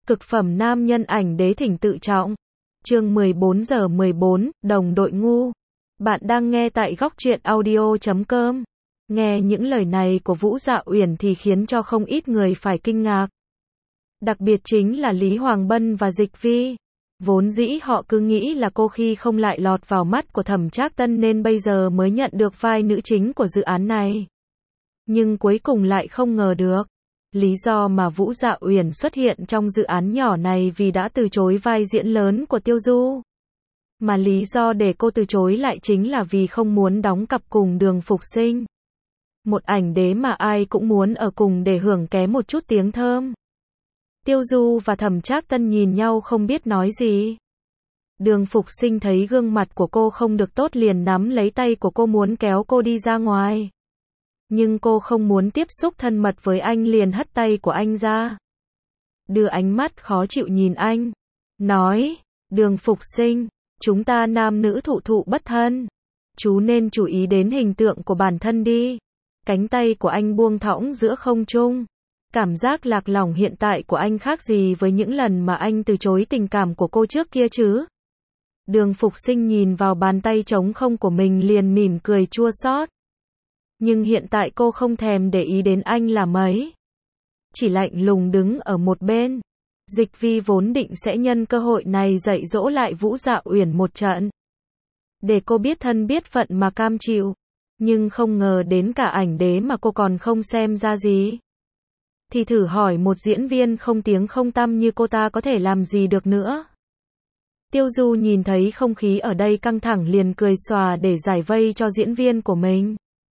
Cực phẩm nam nhân ảnh đế thỉnh tự trọng. Chương 14:14, đồng đội ngu. Bạn đang nghe tại góc truyện audio.com. Nghe những lời này của Vũ Dạ Uyển thì khiến cho không ít người phải kinh ngạc. Đặc biệt chính là Lý Hoàng Bân và Dịch Vi. Vốn dĩ họ cứ nghĩ là cô khi không lại lọt vào mắt của Thẩm Trác Tân nên bây giờ mới nhận được vai nữ chính của dự án này. Nhưng cuối cùng lại không ngờ được. Lý do mà Vũ Dạ Uyển xuất hiện trong dự án nhỏ này vì đã từ chối vai diễn lớn của Tiêu Du. Mà lý do để cô từ chối lại chính là vì không muốn đóng cặp cùng Đường Phục Sinh. Một ảnh đế mà ai cũng muốn ở cùng để hưởng ké một chút tiếng thơm. Tiêu Du và Thẩm Trác Tân nhìn nhau không biết nói gì. Đường Phục Sinh thấy gương mặt của cô không được tốt liền nắm lấy tay của cô muốn kéo cô đi ra ngoài. Nhưng cô không muốn tiếp xúc thân mật với anh liền hất tay của anh ra. Đưa ánh mắt khó chịu nhìn anh. Nói, Đường Phục Sinh, chúng ta nam nữ thụ thụ bất thân. Chú nên chú ý đến hình tượng của bản thân đi. Cánh tay của anh buông thõng giữa không trung. Cảm giác lạc lõng hiện tại của anh khác gì với những lần mà anh từ chối tình cảm của cô trước kia chứ? Đường Phục Sinh nhìn vào bàn tay trống không của mình liền mỉm cười chua xót. Nhưng hiện tại cô không thèm để ý đến anh là mấy. Chỉ lạnh lùng đứng ở một bên. Dịch Vi vốn định sẽ nhân cơ hội này dạy dỗ lại Vũ Dạ Uyển một trận. Để cô biết thân biết phận mà cam chịu. Nhưng không ngờ đến cả ảnh đế mà cô còn không xem ra gì. Thì thử hỏi một diễn viên không tiếng không tăm như cô ta có thể làm gì được nữa. Tiêu Du nhìn thấy không khí ở đây căng thẳng liền cười xòa để giải vây cho diễn viên của mình.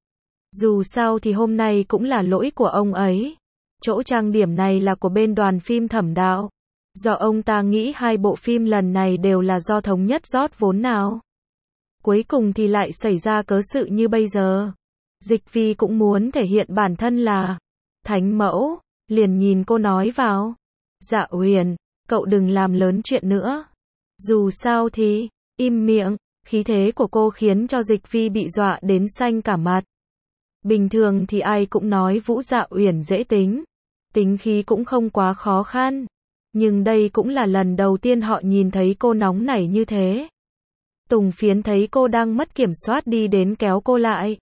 Dù sao thì hôm nay cũng là lỗi của ông ấy. Chỗ trang điểm này là của bên đoàn phim Thẩm Đạo. Do ông ta nghĩ hai bộ phim lần này đều là do thống nhất rót vốn nào. Cuối cùng thì lại xảy ra cớ sự như bây giờ. Dịch Vi cũng muốn thể hiện bản thân là thánh mẫu, liền nhìn cô nói vào. Dạ Uyển, cậu đừng làm lớn chuyện nữa. Dù sao thì, im miệng, khí thế của cô khiến cho Dịch Vi bị dọa đến xanh cả mặt. Bình thường thì ai cũng nói Vũ Dạ Uyển dễ tính. Tính khí cũng không quá khó khăn. Nhưng đây cũng là lần đầu tiên họ nhìn thấy cô nóng nảy như thế. Tùng Phiến thấy cô đang mất kiểm soát đi đến kéo cô lại.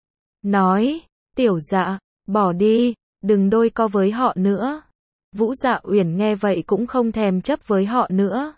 Nói, Tiểu Dạ, bỏ đi, đừng đôi co với họ nữa. Vũ Dạ Uyển nghe vậy cũng không thèm chấp với họ nữa.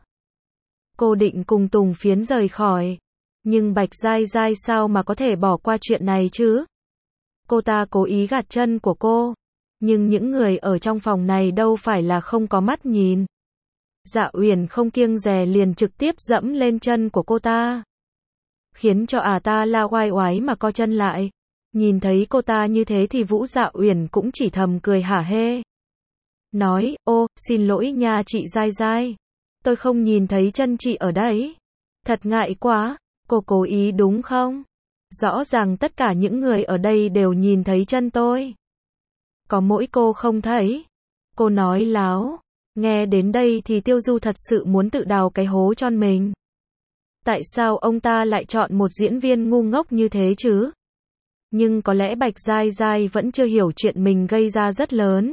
Cô định cùng Tùng Phiến rời khỏi. Nhưng Bạch Giai Giai sao mà có thể bỏ qua chuyện này chứ? Cô ta cố ý gạt chân của cô. Nhưng những người ở trong phòng này đâu phải là không có mắt nhìn. Dạ Uyển không kiêng dè liền trực tiếp dẫm lên chân của cô ta. Khiến cho ta la oai oái mà co chân lại. Nhìn thấy cô ta như thế thì Vũ Dạ Uyển cũng chỉ thầm cười hả hê. Nói, ô, xin lỗi nha chị Giai Giai. Tôi không nhìn thấy chân chị ở đấy. Thật ngại quá, cô cố ý đúng không? Rõ ràng tất cả những người ở đây đều nhìn thấy chân tôi. Có mỗi cô không thấy. Cô nói láo. Nghe đến đây thì Tiêu Du thật sự muốn tự đào cái hố cho mình. Tại sao ông ta lại chọn một diễn viên ngu ngốc như thế chứ? Nhưng có lẽ Bạch Giai Giai vẫn chưa hiểu chuyện mình gây ra rất lớn.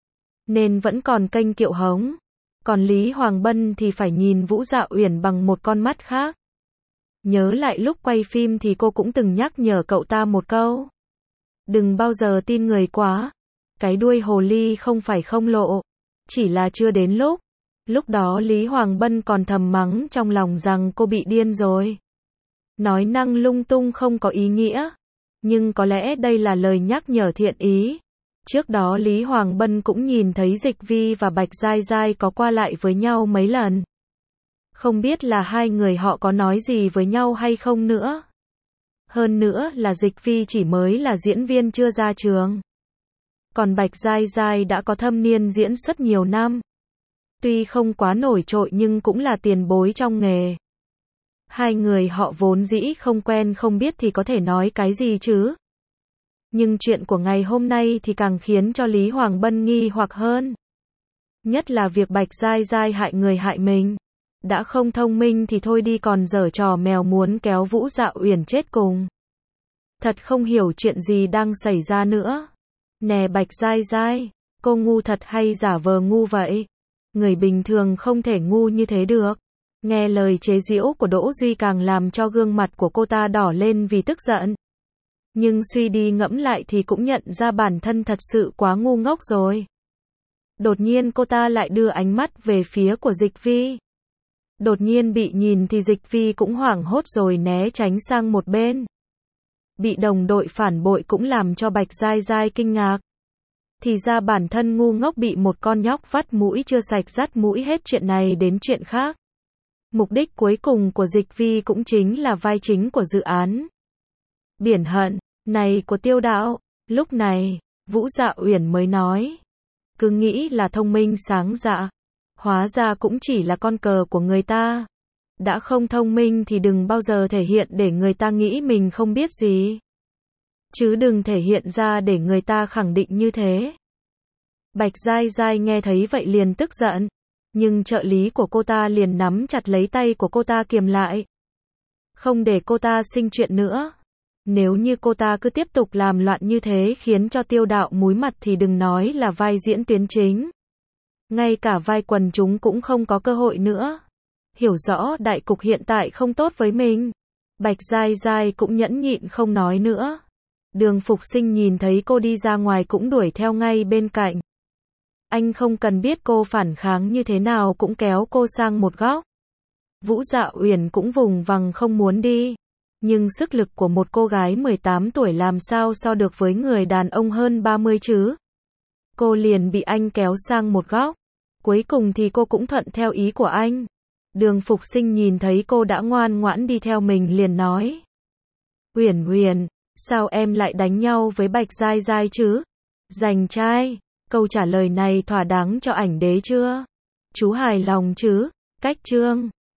Nên vẫn còn kênh kiệu hống. Còn Lý Hoàng Bân thì phải nhìn Vũ Dạ Uyển bằng một con mắt khác. Nhớ lại lúc quay phim thì cô cũng từng nhắc nhở cậu ta một câu. Đừng bao giờ tin người quá. Cái đuôi hồ ly không phải không lộ. Chỉ là chưa đến lúc. Lúc đó Lý Hoàng Bân còn thầm mắng trong lòng rằng cô bị điên rồi. Nói năng lung tung không có ý nghĩa. Nhưng có lẽ đây là lời nhắc nhở thiện ý. Trước đó Lý Hoàng Bân cũng nhìn thấy Dịch Vi và Bạch Giai Giai có qua lại với nhau mấy lần. Không biết là hai người họ có nói gì với nhau hay không nữa. Hơn nữa là Dịch Vi chỉ mới là diễn viên chưa ra trường. Còn Bạch Giai Giai đã có thâm niên diễn xuất nhiều năm. Tuy không quá nổi trội nhưng cũng là tiền bối trong nghề. Hai người họ vốn dĩ không quen không biết thì có thể nói cái gì chứ. Nhưng chuyện của ngày hôm nay thì càng khiến cho Lý Hoàng Bân nghi hoặc hơn. Nhất là việc Bạch Giai Giai hại người hại mình. Đã không thông minh thì thôi đi còn giở trò mèo muốn kéo Vũ Dạ Uyển chết cùng. Thật không hiểu chuyện gì đang xảy ra nữa. Nè Bạch Giai Giai, cô ngu thật hay giả vờ ngu vậy? Người bình thường không thể ngu như thế được. Nghe lời chế giễu của Đỗ Duy càng làm cho gương mặt của cô ta đỏ lên vì tức giận. Nhưng suy đi ngẫm lại thì cũng nhận ra bản thân thật sự quá ngu ngốc rồi. Đột nhiên cô ta lại đưa ánh mắt về phía của Dịch Vi. Đột nhiên bị nhìn thì Dịch Vi cũng hoảng hốt rồi né tránh sang một bên. Bị đồng đội phản bội cũng làm cho Bạch Giai Giai kinh ngạc. Thì ra bản thân ngu ngốc bị một con nhóc vắt mũi chưa sạch dắt mũi hết chuyện này đến chuyện khác. Mục đích cuối cùng của Dịch Vi cũng chính là vai chính của dự án Biển Hận này của Tiêu Đạo. Lúc này, Vũ Dạ Uyển mới nói. Cứ nghĩ là thông minh sáng dạ. Hóa ra cũng chỉ là con cờ của người ta. Đã không thông minh thì đừng bao giờ thể hiện để người ta nghĩ mình không biết gì. Chứ đừng thể hiện ra để người ta khẳng định như thế. Bạch Giai Giai nghe thấy vậy liền tức giận. Nhưng trợ lý của cô ta liền nắm chặt lấy tay của cô ta kiềm lại. Không để cô ta sinh chuyện nữa. Nếu như cô ta cứ tiếp tục làm loạn như thế khiến cho Tiêu Đạo múi mặt thì đừng nói là vai diễn tuyến chính. Ngay cả vai quần chúng cũng không có cơ hội nữa. Hiểu rõ đại cục hiện tại không tốt với mình. Bạch Giai Giai cũng nhẫn nhịn không nói nữa. Đường Phục Sinh nhìn thấy cô đi ra ngoài cũng đuổi theo ngay bên cạnh. Anh không cần biết cô phản kháng như thế nào cũng kéo cô sang một góc. Vũ Dạ Uyển cũng vùng vằng không muốn đi. Nhưng sức lực của một cô gái 18 tuổi làm sao so được với người đàn ông hơn 30 chứ. Cô liền bị anh kéo sang một góc. Cuối cùng thì cô cũng thuận theo ý của anh. Đường Phục Sinh nhìn thấy cô đã ngoan ngoãn đi theo mình liền nói. Uyển Uyển, sao em lại đánh nhau với Bạch Giai Giai chứ? Giành trai, câu trả lời này thỏa đáng cho ảnh đế chưa? Chú hài lòng chứ? Cách chương